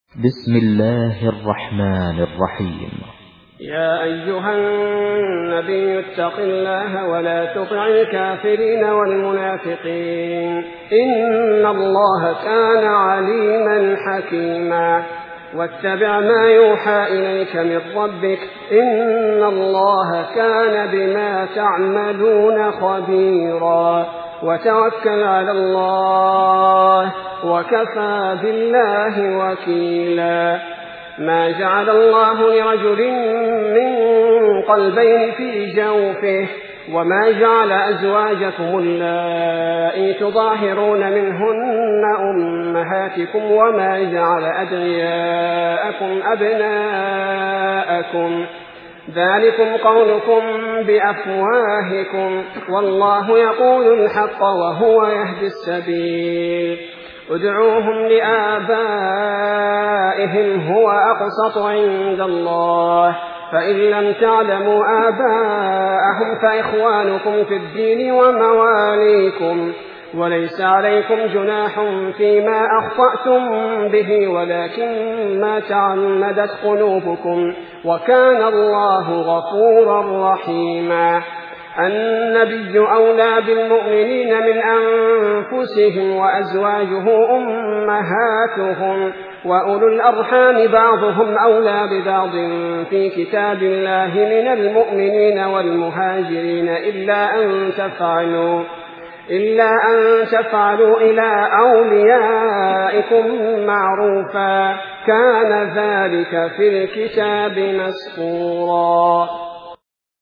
بسم الله الرحمن الرحيم. يا أيها النبي اتق الله ولا تطع الكافرين والمنافقين إن الله كان عليما حكيما واتبع ما يوحى إليك من ربك إن الله كان بما تعملون خبيرا وتوكل على الله وكفى بالله وكيلا ما جعل الله لرجل من قلبين في جوفه وما جعل أزواجكم اللائي تظاهرون منهن أمهاتكم وما جعل أدعياءكم أبناءكم ذلكم قولكم بأفواهكم والله يقول الحق وهو يهدي السبيل ادعوهم لآبائهم هو أقسط عند الله فإن لم تعلموا آباءهم فإخوانكم في الدين ومواليكم وليس عليكم جناح فيما أخطأتم به ولكن ما تعمدت قلوبكم وكان الله غفورا رحيما النبي أولى بالمؤمنين من أنفسهم وأزواجه أمهاتهم وأولو الأرحام بعضهم أولى ببعض في كتاب الله من المؤمنين والمهاجرين إلا أن تفعلوا إلى أوليائكم معروفا كان ذلك في الكتاب مسطورا.